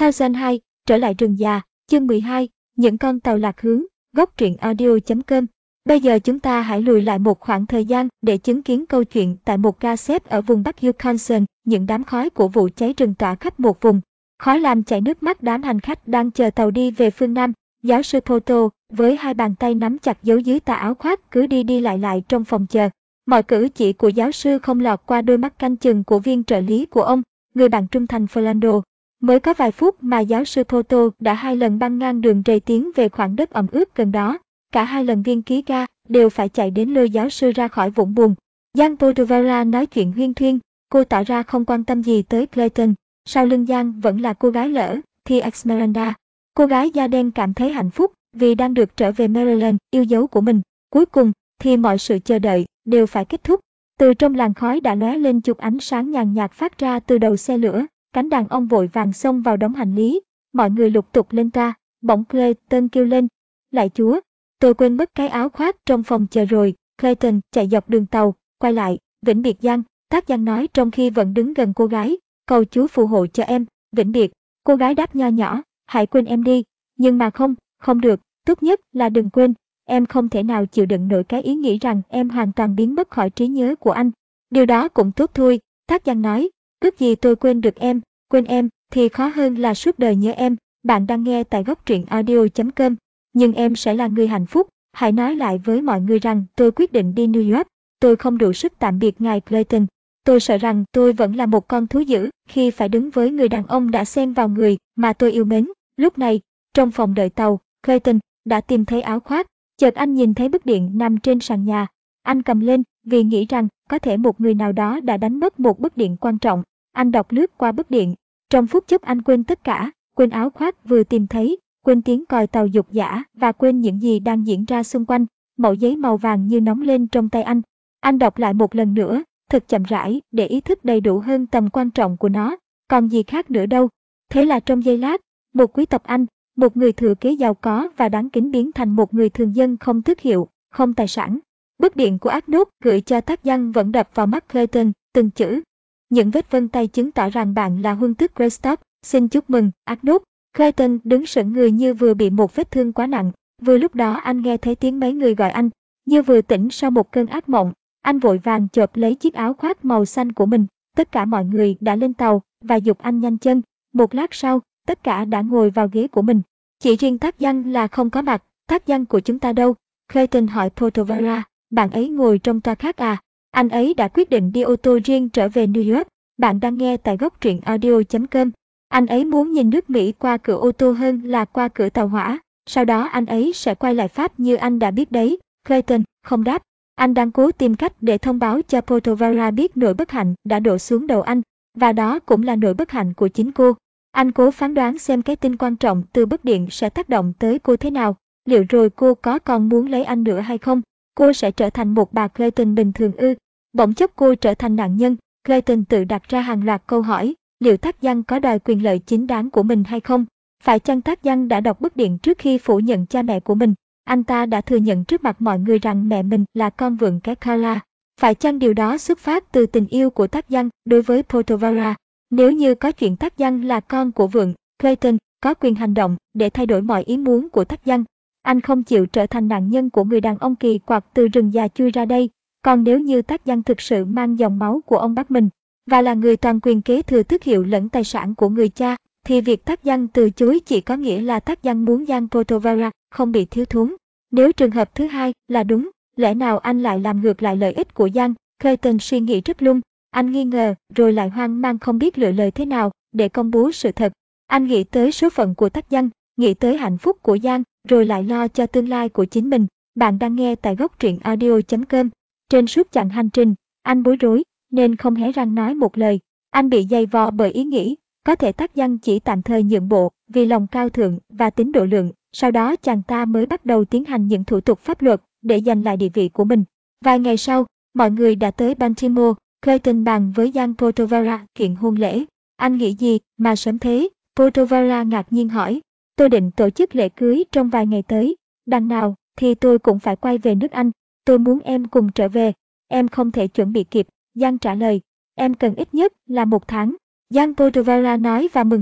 Tarzan 2, trở lại rừng già, chương 12, những con tàu lạc hướng, góc truyện audio.com. Bây giờ chúng ta hãy lùi lại một khoảng thời gian để chứng kiến câu chuyện tại một ga xếp ở vùng Bắc Wisconsin, những đám khói của vụ cháy rừng tỏa khắp một vùng. Khói làm chảy nước mắt đám hành khách đang chờ tàu đi về phương Nam. Giáo sư Poto, với hai bàn tay nắm chặt giấu dưới tà áo khoác cứ đi đi lại trong phòng chờ. Mọi cử chỉ của giáo sư không lọt qua đôi mắt canh chừng của viên trợ lý của ông, người bạn trung thành Philando. Mới có vài phút mà giáo sư Poto đã 2 lần băng ngang đường rầy tiến về khoảng đất ẩm ướt gần đó. Cả 2 lần viên ký ga đều phải chạy đến lôi giáo sư ra khỏi vũng bùn. Giang Potovara nói chuyện huyên thuyên, cô tỏ ra không quan tâm gì tới Clayton. Sau lưng Giang vẫn là cô gái lỡ, thì Esmeralda. Cô gái da đen cảm thấy hạnh phúc vì đang được trở về Maryland, yêu dấu của mình. Cuối cùng thì mọi sự chờ đợi đều phải kết thúc. Từ trong làn khói đã lóe lên chút ánh sáng nhàn nhạt phát ra từ đầu xe lửa. Cánh đàn ông vội vàng xông vào đống hành lý. Mọi người lục tục lên toa. Bỗng Clayton kêu lên: "Lạy Chúa, tôi quên mất cái áo khoác trong phòng chờ rồi." Clayton chạy dọc đường tàu, quay lại: "Vĩnh biệt Giang." Tác Giang nói trong khi vẫn đứng gần cô gái: "Cầu Chúa phù hộ cho em, vĩnh biệt." Cô gái đáp nho nhỏ: "Hãy quên em đi." Nhưng mà không được, tốt nhất là đừng quên. Em không thể nào chịu đựng nổi cái ý nghĩ rằng em hoàn toàn biến mất khỏi trí nhớ của anh. Điều đó cũng tốt thôi, Tác Giang nói. Ước gì tôi quên được em, quên em thì khó hơn là suốt đời nhớ em. Bạn đang nghe tại góc truyện audio.com. Nhưng em sẽ là người hạnh phúc. Hãy nói lại với mọi người rằng tôi quyết định đi New York. Tôi không đủ sức tạm biệt ngài Clayton. Tôi sợ rằng tôi vẫn là một con thú dữ khi phải đứng với người đàn ông đã xen vào người mà tôi yêu mến. Lúc này, trong phòng đợi tàu, Clayton đã tìm thấy áo khoác. Chợt anh nhìn thấy bức điện nằm trên sàn nhà. Anh cầm lên vì nghĩ rằng có thể một người nào đó đã đánh mất một bức điện quan trọng. Anh đọc lướt qua bức điện. Trong phút chốc anh quên tất cả, quên áo khoác vừa tìm thấy, quên tiếng còi tàu dục dã và quên những gì đang diễn ra xung quanh. Mẩu giấy màu vàng như nóng lên trong tay anh. Anh đọc lại một lần nữa, thật chậm rãi để ý thức đầy đủ hơn tầm quan trọng của nó. Còn gì khác nữa đâu. Thế là trong giây lát, một quý tộc Anh, một người thừa kế giàu có và đáng kính biến thành một người thường dân không tước hiệu, không tài sản. Bức điện của Arnold gửi cho Tác Giang vẫn đập vào mắt Clayton, từng chữ. Những vết vân tay chứng tỏ rằng bạn là huân tước Greystock, xin chúc mừng, Arnold. Clayton đứng sững người như vừa bị một vết thương quá nặng. Vừa lúc đó anh nghe thấy tiếng mấy người gọi anh, như vừa tỉnh sau một cơn ác mộng. Anh vội vàng chộp lấy chiếc áo khoác màu xanh của mình. Tất cả mọi người đã lên tàu và giục anh nhanh chân. Một lát sau, tất cả đã ngồi vào ghế của mình. Chỉ riêng Tác Giang là không có mặt. Tác Giang của chúng ta đâu? Clayton hỏi Potovara. Bạn ấy ngồi trong toa khác à? Anh ấy đã quyết định đi ô tô riêng trở về New York. Bạn đang nghe tại góc truyện audio.com. Anh ấy muốn nhìn nước Mỹ qua cửa ô tô hơn là qua cửa tàu hỏa. Sau đó anh ấy sẽ quay lại Pháp như anh đã biết đấy. Clayton không đáp. Anh đang cố tìm cách để thông báo cho Potovara biết nỗi bất hạnh đã đổ xuống đầu anh. Và đó cũng là nỗi bất hạnh của chính cô. Anh cố phán đoán xem cái tin quan trọng từ bức điện sẽ tác động tới cô thế nào. Liệu rồi cô có còn muốn lấy anh nữa hay không? Cô sẽ trở thành một bà Clayton bình thường ư? Bỗng chốc cô trở thành nạn nhân. Clayton tự đặt ra hàng loạt câu hỏi. Liệu Tác Giang có đòi quyền lợi chính đáng của mình hay không? Phải chăng Tác Giang đã đọc bức điện trước khi phủ nhận cha mẹ của mình? Anh ta đã thừa nhận trước mặt mọi người rằng mẹ mình là con vượn cái Carla. Phải chăng điều đó xuất phát từ tình yêu của Tác Giang đối với Potovara? Nếu như có chuyện Tác Giang là con của vượn, Clayton có quyền hành động để thay đổi mọi ý muốn của Tác Giang. Anh không chịu trở thành nạn nhân của người đàn ông kỳ quặc từ rừng già chui ra đây. Còn nếu như Tác Giang thực sự mang dòng máu của ông bác mình và là người toàn quyền kế thừa tước hiệu lẫn tài sản của người cha, thì việc Tác Giang từ chối chỉ có nghĩa là Tác Giang muốn Giang Potovara không bị thiếu thốn. Nếu trường hợp thứ hai là đúng, lẽ nào anh lại làm ngược lại lợi ích của Giang? Clayton suy nghĩ rất lung. Anh nghi ngờ rồi lại hoang mang không biết lựa lời thế nào để công bố sự thật. Anh nghĩ tới số phận của Tác Giang, nghĩ tới hạnh phúc của Giang, rồi lại lo cho tương lai của chính mình. Bạn đang nghe tại góc truyện audio.com. Trên suốt chặng hành trình, anh bối rối nên không hé răng nói một lời. Anh bị dày vò bởi ý nghĩ có thể Tác Giang chỉ tạm thời nhượng bộ vì lòng cao thượng và tính độ lượng. Sau đó chàng ta mới bắt đầu tiến hành những thủ tục pháp luật để giành lại địa vị của mình. Vài ngày sau, mọi người đã tới Baltimore. Clayton bàn với Giang Potovara chuyện hôn lễ. Anh nghĩ gì mà sớm thế? Potovara ngạc nhiên hỏi. Tôi định tổ chức lễ cưới trong vài ngày tới. Đằng nào thì tôi cũng phải quay về nước Anh. Tôi muốn em cùng trở về. Em không thể chuẩn bị kịp. Giang trả lời. Em cần ít nhất là 1 tháng. Giang Potovara nói và mừng thầm.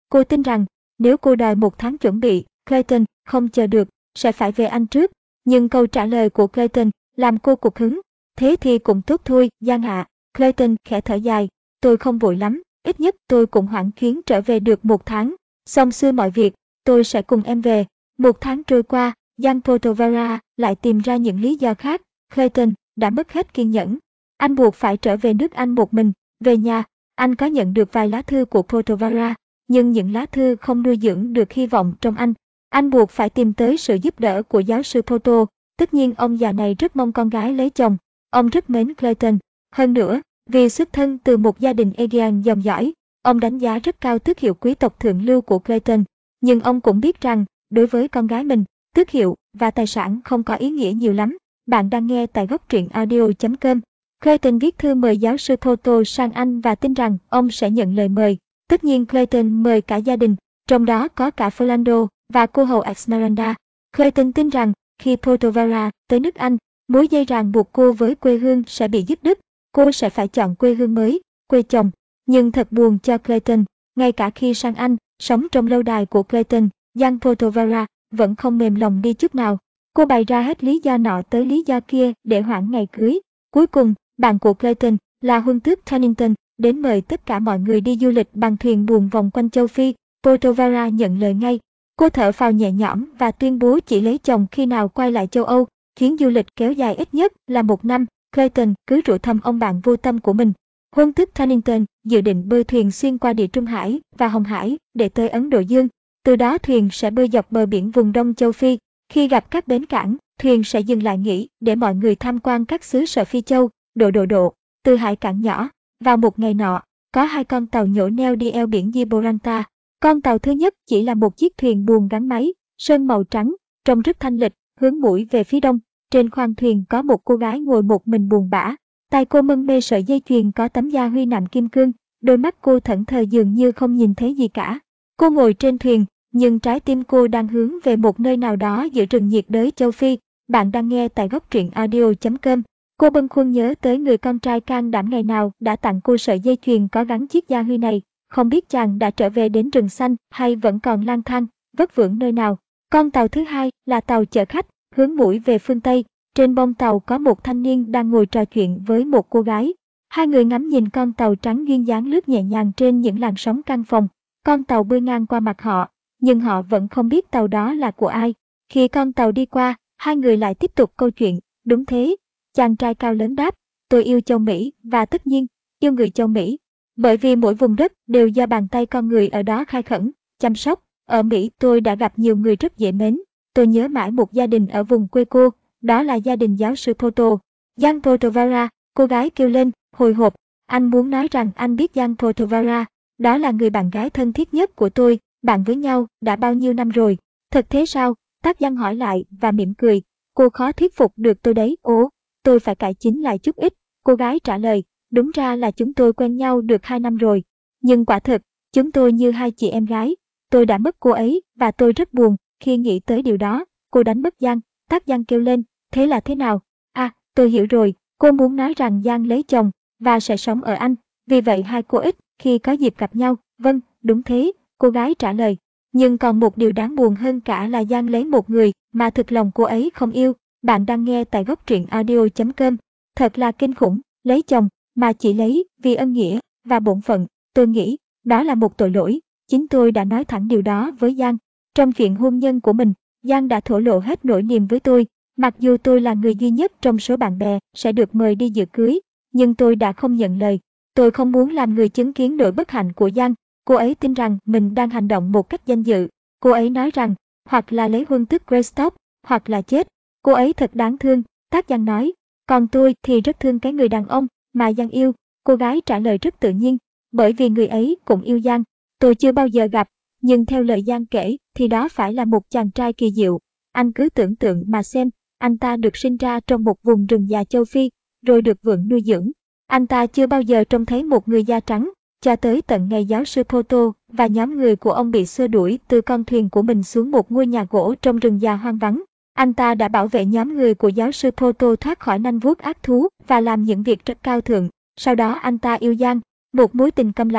Cô tin rằng, nếu cô đòi 1 tháng chuẩn bị, Clayton không chờ được, sẽ phải về Anh trước. Nhưng câu trả lời của Clayton làm cô cục hứng. Thế thì cũng tốt thôi, Giang ạ. Clayton khẽ thở dài. Tôi không vội lắm, ít nhất tôi cũng hoãn chuyến trở về được 1 tháng. Xong xuôi mọi việc, tôi sẽ cùng em về. 1 tháng trôi qua, Giang Potovara lại tìm ra những lý do khác. Clayton đã mất hết kiên nhẫn. Anh buộc phải trở về nước Anh một mình. Về nhà, anh có nhận được vài lá thư của Potovara, nhưng những lá thư không nuôi dưỡng được hy vọng trong anh. Anh buộc phải tìm tới sự giúp đỡ của giáo sư Poto. Tất nhiên ông già này rất mong con gái lấy chồng. Ông rất mến Clayton. Hơn nữa, vì xuất thân từ một gia đình Aegean dòng dõi, ông đánh giá rất cao tước hiệu quý tộc thượng lưu của Clayton. Nhưng ông cũng biết rằng, đối với con gái mình, tước hiệu và tài sản không có ý nghĩa nhiều lắm. Bạn đang nghe tại góc truyện audio.com. Clayton viết thư mời giáo sư Poto sang Anh và tin rằng ông sẽ nhận lời mời. Tất nhiên Clayton mời cả gia đình, trong đó có cả Philando và cô hầu Esmeralda. Clayton tin rằng, khi Potovara tới nước Anh, mối dây ràng buộc cô với quê hương sẽ bị dứt đứt. Cô sẽ phải chọn quê hương mới, quê chồng. Nhưng thật buồn cho Clayton, ngay cả khi sang Anh, sống trong lâu đài của Clayton, Giang Potovara vẫn không mềm lòng đi chút nào. Cô bày ra hết lý do nọ tới lý do kia để hoãn ngày cưới. Cuối cùng, bạn của Clayton là huân tước Tennington đến mời tất cả mọi người đi du lịch bằng thuyền buồm vòng quanh châu Phi. Potovara nhận lời ngay. Cô thở phào nhẹ nhõm và tuyên bố chỉ lấy chồng khi nào quay lại châu Âu. Chuyến du lịch kéo dài ít nhất là 1 năm. Clayton cứ rủ thăm ông bạn vô tâm của mình. Huân tước Tennington dự định bơi thuyền xuyên qua Địa Trung Hải và Hồng Hải để tới Ấn Độ Dương. Từ đó thuyền sẽ bơi dọc bờ biển vùng Đông châu Phi. Khi gặp các bến cảng, thuyền sẽ dừng lại nghỉ để mọi người tham quan các xứ sở Phi Châu. Độ. Từ hải cảng nhỏ, vào một ngày nọ, có 2 con tàu nhổ neo đi eo biển Gibraltar. Con tàu thứ nhất chỉ là một chiếc thuyền buồm gắn máy, sơn màu trắng, trông rất thanh lịch, hướng mũi về phía đông. Trên khoang thuyền có một cô gái ngồi một mình buồn bã. Tay cô mân mê sợi dây chuyền có tấm da huy nạm kim cương, đôi mắt cô thẫn thờ dường như không nhìn thấy gì cả. Cô ngồi trên thuyền, nhưng trái tim cô đang hướng về một nơi nào đó giữa rừng nhiệt đới châu Phi. Bạn đang nghe tại góc truyện audio.com. Cô bâng khuâng nhớ tới người con trai can đảm ngày nào đã tặng cô sợi dây chuyền có gắn chiếc da huy này. Không biết chàng đã trở về đến rừng xanh hay vẫn còn lang thang, vất vưởng nơi nào. Con tàu thứ hai là tàu chở khách, hướng mũi về phương Tây. Trên bông tàu có một thanh niên đang ngồi trò chuyện với một cô gái. Hai người ngắm nhìn con tàu trắng duyên dáng lướt nhẹ nhàng trên những làn sóng căng phồng. Con tàu bơi ngang qua mặt họ, nhưng họ vẫn không biết tàu đó là của ai. Khi con tàu đi qua, hai người lại tiếp tục câu chuyện. Đúng thế, chàng trai cao lớn đáp, tôi yêu châu Mỹ và tất nhiên, yêu người châu Mỹ. Bởi vì mỗi vùng đất đều do bàn tay con người ở đó khai khẩn, chăm sóc. Ở Mỹ tôi đã gặp nhiều người rất dễ mến. Tôi nhớ mãi một gia đình ở vùng quê cô, đó là gia đình giáo sư Poto. Giang Potovara, cô gái kêu lên, hồi hộp. Anh muốn nói rằng anh biết Giang Potovara, đó là người bạn gái thân thiết nhất của tôi, bạn với nhau đã bao nhiêu năm rồi. Thật thế sao? Tác Giang hỏi lại và mỉm cười. Cô khó thuyết phục được tôi đấy. Ồ, tôi phải cải chính lại chút ít. Cô gái trả lời, đúng ra là chúng tôi quen nhau được 2 năm rồi. Nhưng quả thật, chúng tôi như hai chị em gái. Tôi đã mất cô ấy và tôi rất buồn khi nghĩ tới điều đó. Cô đánh mất Giang. Tác Giang kêu lên, thế là thế nào? À, tôi hiểu rồi. Cô muốn nói rằng Giang lấy chồng và sẽ sống ở Anh. Vì vậy hai cô ít khi có dịp gặp nhau. Vâng, đúng thế, cô gái trả lời. Nhưng còn một điều đáng buồn hơn cả là Giang lấy một người mà thực lòng cô ấy không yêu. Bạn đang nghe tại góc truyện audio.com. Thật là kinh khủng, lấy chồng mà chỉ lấy vì ân nghĩa và bổn phận. Tôi nghĩ đó là một tội lỗi. Chính tôi đã nói thẳng điều đó với Giang. Trong chuyện hôn nhân của mình, Giang đã thổ lộ hết nỗi niềm với tôi. Mặc dù tôi là người duy nhất trong số bạn bè sẽ được mời đi dự cưới, nhưng tôi đã không nhận lời. Tôi không muốn làm người chứng kiến nỗi bất hạnh của Giang. Cô ấy tin rằng mình đang hành động một cách danh dự. Cô ấy nói rằng, hoặc là lấy huân tước Greystock, hoặc là chết. Cô ấy thật đáng thương, Tác Giang nói. Còn tôi thì rất thương cái người đàn ông mà Giang yêu. Cô gái trả lời rất tự nhiên, bởi vì người ấy cũng yêu Giang. Tôi chưa bao giờ gặp, nhưng theo lời Giang kể thì đó phải là một chàng trai kỳ diệu. Anh cứ tưởng tượng mà xem, anh ta được sinh ra trong một vùng rừng già châu Phi, rồi được vượng nuôi dưỡng. Anh ta chưa bao giờ trông thấy một người da trắng, cho tới tận ngày giáo sư Poto và nhóm người của ông bị xua đuổi từ con thuyền của mình xuống một ngôi nhà gỗ trong rừng già hoang vắng. Anh ta đã bảo vệ nhóm người của giáo sư Poto thoát khỏi nanh vuốt ác thú và làm những việc rất cao thượng. Sau đó anh ta yêu Giang, một mối tình câm lặng.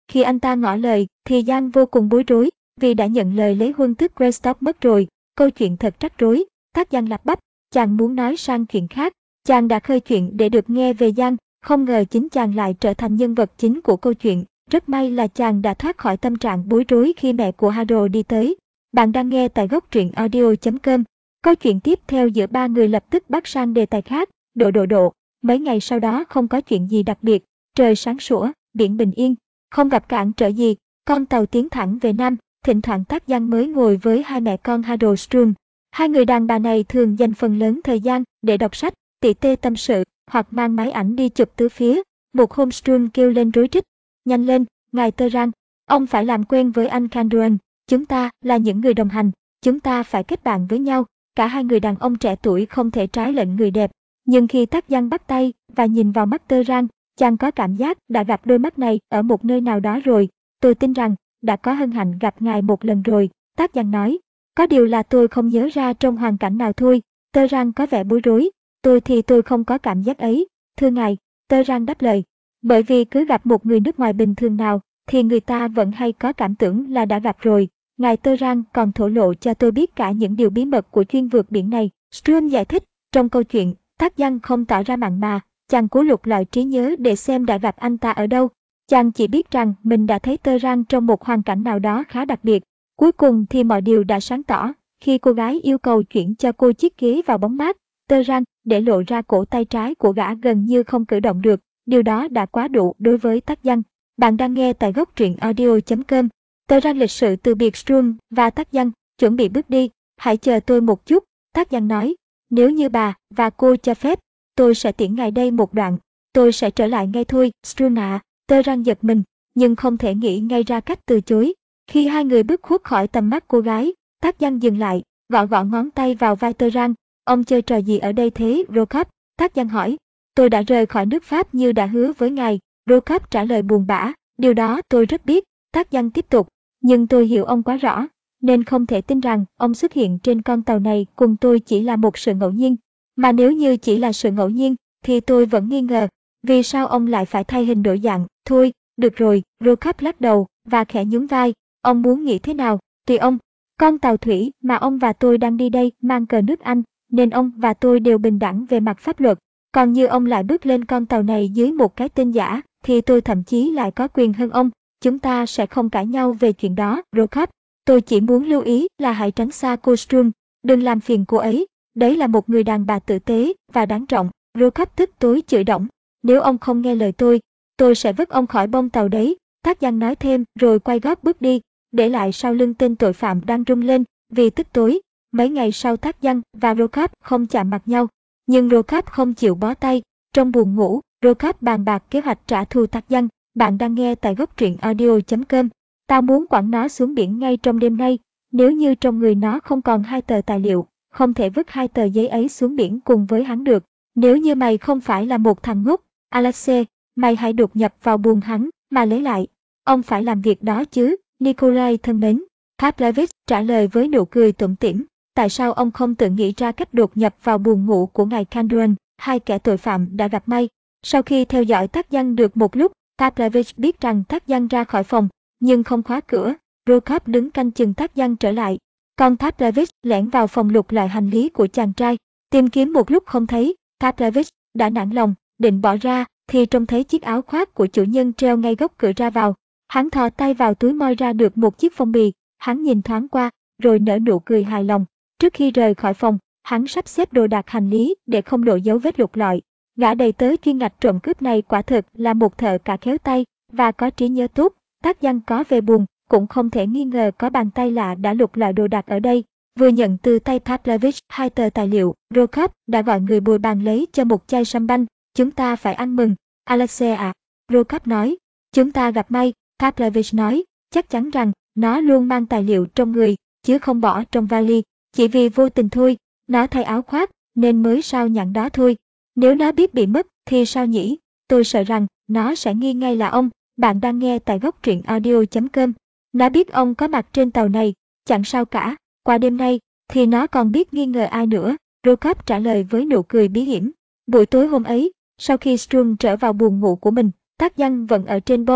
Khi anh ta ngỏ lời, thì Giang vô cùng bối rối, vì đã nhận lời lấy huân tước Greystock mất rồi. Câu chuyện thật rắc rối. Tác Giang lắp bắp, chàng muốn nói sang chuyện khác. Chàng đã khơi chuyện để được nghe về Giang, không ngờ chính chàng lại trở thành nhân vật chính của câu chuyện. Rất may là chàng đã thoát khỏi tâm trạng bối rối khi mẹ của Harold đi tới. Bạn đang nghe tại góc truyện audio.com. Câu chuyện tiếp theo giữa ba người lập tức bắt sang đề tài khác. Độ. Mấy ngày sau đó không có chuyện gì đặc biệt. Trời sáng sủa, biển bình yên, không gặp cản trở gì. Con tàu tiến thẳng về Nam. Thỉnh thoảng Tác Giang mới ngồi với hai mẹ con Harold Stroom. Hai người đàn bà này thường dành phần lớn thời gian để đọc sách, tỉ tê tâm sự, hoặc mang máy ảnh đi chụp tứ phía. Một hôm Stroom kêu lên rối rít. Nhanh lên, ngài Tơ Rang. Ông phải làm quen với anh Canduan. Chúng ta là những người đồng hành. Chúng ta phải kết bạn với nhau. Cả hai người đàn ông trẻ tuổi không thể trái lệnh người đẹp. Nhưng khi Tác Giang bắt tay và nhìn vào mắt Tơ Rang, chàng có cảm giác đã gặp đôi mắt này ở một nơi nào đó rồi. Tôi tin rằng đã có hân hạnh gặp ngài một lần rồi, Tác Giang nói. Có điều là tôi không nhớ ra trong hoàn cảnh nào thôi. Tơ Rang có vẻ bối rối. Tôi không có cảm giác ấy, thưa ngài, Tơ Rang đáp lời. Bởi vì cứ gặp một người nước ngoài bình thường nào, thì người ta vẫn hay có cảm tưởng là đã gặp rồi. Ngài Tơ Rang còn thổ lộ cho tôi biết cả những điều bí mật của chuyên vượt biển này. Stroom giải thích, trong câu chuyện, Tác Giang không tỏ ra mặn mà, chàng cố lục lọi trí nhớ để xem đã gặp anh ta ở đâu. Chàng chỉ biết rằng mình đã thấy Tơ Rang trong một hoàn cảnh nào đó khá đặc biệt. Cuối cùng thì mọi điều đã sáng tỏ, khi cô gái yêu cầu chuyển cho cô chiếc ghế vào bóng mát, Tơ Rang để lộ ra cổ tay trái của gã gần như không cử động được. Điều đó đã quá đủ đối với Tác Giang. Bạn đang nghe tại góc truyện audio.com. Tơ Rang lịch sự từ biệt Stroom và Tác Giang, chuẩn bị bước đi. Hãy chờ tôi một chút, Tác Giang nói. Nếu như bà và cô cho phép, tôi sẽ tiễn ngài đây một đoạn. Tôi sẽ trở lại ngay thôi, Stroom ạ. Tơ Rang giật mình, nhưng không thể nghĩ ngay ra cách từ chối. Khi hai người bước khuất khỏi tầm mắt cô gái, Tác Giang dừng lại, gõ ngón tay vào vai Tơ Rang. Ông chơi trò gì ở đây thế, Rockup? Tác Giang hỏi. Tôi đã rời khỏi nước Pháp như đã hứa với ngài, Rockup trả lời buồn bã. Điều đó tôi rất biết, Tác Giang tiếp tục. Nhưng tôi hiểu ông quá rõ, nên không thể tin rằng ông xuất hiện trên con tàu này cùng tôi chỉ là một sự ngẫu nhiên. Mà nếu như chỉ là sự ngẫu nhiên, thì tôi vẫn nghi ngờ. Vì sao ông lại phải thay hình đổi dạng? Thôi, được rồi, Rockup lắc đầu và khẽ nhún vai. Ông muốn nghĩ thế nào, tùy ông. Con tàu thủy mà ông và tôi đang đi đây mang cờ nước Anh, nên ông và tôi đều bình đẳng về mặt pháp luật. Còn như ông lại bước lên con tàu này dưới một cái tên giả, thì tôi thậm chí lại có quyền hơn ông. Chúng ta sẽ không cãi nhau về chuyện đó, Rockup. Tôi chỉ muốn lưu ý là hãy tránh xa cô Stroom. Đừng làm phiền cô ấy. Đấy là một người đàn bà tử tế và đáng trọng. Rockup tức tối chửi đổng. Nếu ông không nghe lời tôi sẽ vứt ông khỏi bông tàu đấy. Tác Giang nói thêm rồi quay gót bước đi, để lại sau lưng tên tội phạm đang rung lên vì tức tối. Mấy ngày sau Tác Giang và Rockup không chạm mặt nhau. Nhưng Rockup không chịu bó tay. Trong buồn ngủ, Rockup bàn bạc kế hoạch trả thù Tác Giang. Bạn đang nghe tại góc truyện audio.com. Tao muốn quẳng nó xuống biển ngay trong đêm nay. Nếu như trong người nó không còn 2 tờ tài liệu, không thể vứt 2 tờ giấy ấy xuống biển cùng với hắn được. Nếu như mày không phải là một thằng ngốc, Alexei, mày hãy đột nhập vào buồng hắn mà lấy lại. Ông phải làm việc đó chứ, Nikolai thân mến. Pavlovich trả lời với nụ cười tủm tỉm. Tại sao ông không tự nghĩ ra cách đột nhập vào buồng ngủ của ngài Canduan? Hai kẻ tội phạm đã gặp may. Sau khi theo dõi Tác Giang được một lúc, Pavlovich biết rằng Tác Giang ra khỏi phòng, nhưng không khóa cửa. Rockup đứng canh chừng Tác Giang trở lại. Còn Pavlovich lẻn vào phòng lục lại hành lý của chàng trai. Tìm kiếm một lúc không thấy, Pavlovich đã nản lòng, định bỏ ra, thì trông thấy chiếc áo khoác của chủ nhân treo ngay góc cửa ra vào. Hắn thò tay vào túi moi ra được một chiếc phong bì, hắn nhìn thoáng qua, rồi nở nụ cười hài lòng. Trước khi rời khỏi phòng, hắn sắp xếp đồ đạc hành lý để không lộ dấu vết lục lọi. Gã đầy tớ chuyên ngạch trộm cướp này quả thực là một thợ cả khéo tay và có trí nhớ tốt. Tác Giang có về buồn, cũng không thể nghi ngờ có bàn tay lạ đã lục lọi đồ đạc ở đây. Vừa nhận từ tay Pavlovich 2 tờ tài liệu, Rockup đã gọi người bồi bàn lấy cho một chai champagne. Chúng ta phải ăn mừng, Alexei ạ. Rockup nói. Chúng ta gặp may, Pavlovich nói. Chắc chắn rằng nó luôn mang tài liệu trong người, chứ không bỏ trong vali. Chỉ vì vô tình thôi, nó thay áo khoác, nên mới sao nhãng đó thôi. Nếu nó biết bị mất, thì sao nhỉ? Tôi sợ rằng nó sẽ nghi ngay là ông. Bạn đang nghe tại góc truyện audio.com. Nó biết ông có mặt trên tàu này, chẳng sao cả. Qua đêm nay, thì nó còn biết nghi ngờ ai nữa, Rockup trả lời với nụ cười bí hiểm. Buổi tối hôm ấy, sau khi Stroom trở vào buồng ngủ của mình, Tác Giang vẫn ở trên bông,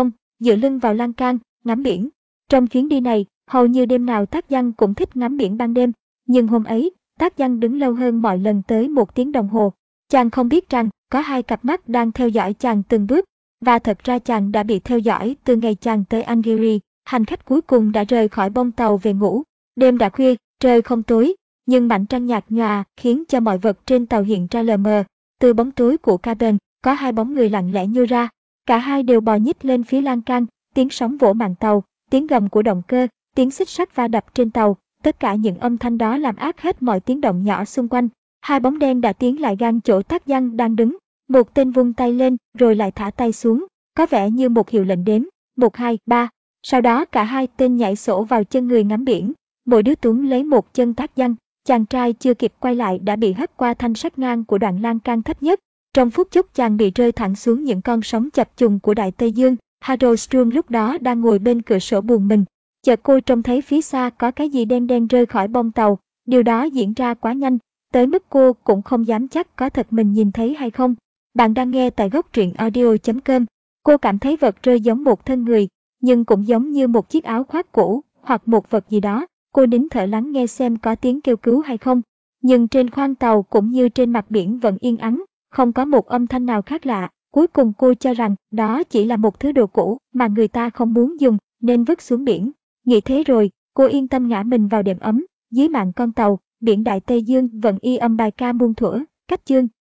dựa lưng vào lan can, ngắm biển. Trong chuyến đi này, hầu như đêm nào Tác Giang cũng thích ngắm biển ban đêm, nhưng hôm ấy, Tác Giang đứng lâu hơn mọi lần tới 1 tiếng đồng hồ. Chàng không biết rằng có 2 cặp mắt đang theo dõi chàng từng bước, và thật ra chàng đã bị theo dõi từ ngày chàng tới Algeria. Hành khách cuối cùng đã rời khỏi bông tàu về ngủ. Đêm đã khuya, trời không tối, nhưng mảnh trăng nhạt nhòa khiến cho mọi vật trên tàu hiện ra lờ mờ. Từ bóng tối của cabin, có 2 bóng người lặng lẽ nhô ra. Cả hai đều bò nhích lên phía lan can, tiếng sóng vỗ mạn tàu, tiếng gầm của động cơ, tiếng xích sắt va đập trên tàu. Tất cả những âm thanh đó làm át hết mọi tiếng động nhỏ xung quanh. 2 bóng đen đã tiến lại gan chỗ Tác Giang đang đứng. Một tên vung tay lên rồi lại thả tay xuống, có vẻ như một hiệu lệnh đếm. 1, 2, 3. Sau đó cả 2 tên nhảy sổ vào chân người ngắm biển. Mỗi đứa túm lấy một chân Tác Giang. Chàng trai chưa kịp quay lại đã bị hất qua thanh sắt ngang của đoạn lan can thấp nhất. Trong phút chốc chàng bị rơi thẳng xuống những con sóng chập trùng của Đại Tây Dương. Harold Sturm lúc đó đang ngồi bên cửa sổ buồn mình. Chợt cô trông thấy phía xa có cái gì đen đen rơi khỏi bông tàu. Điều đó diễn ra quá nhanh, tới mức cô cũng không dám chắc có thật mình nhìn thấy hay không. Bạn đang nghe tại góc truyện audio.com. Cô cảm thấy vật rơi giống một thân người, nhưng cũng giống như một chiếc áo khoác cũ hoặc một vật gì đó. Cô nín thở lắng nghe xem có tiếng kêu cứu hay không. Nhưng trên khoang tàu cũng như trên mặt biển vẫn yên ắng, không có một âm thanh nào khác lạ. Cuối cùng cô cho rằng đó chỉ là một thứ đồ cũ mà người ta không muốn dùng nên vứt xuống biển. Nghĩ thế rồi, cô yên tâm ngã mình vào đệm ấm. Dưới mạn con tàu, biển Đại Tây Dương vẫn y âm bài ca muôn thuở. Cách chương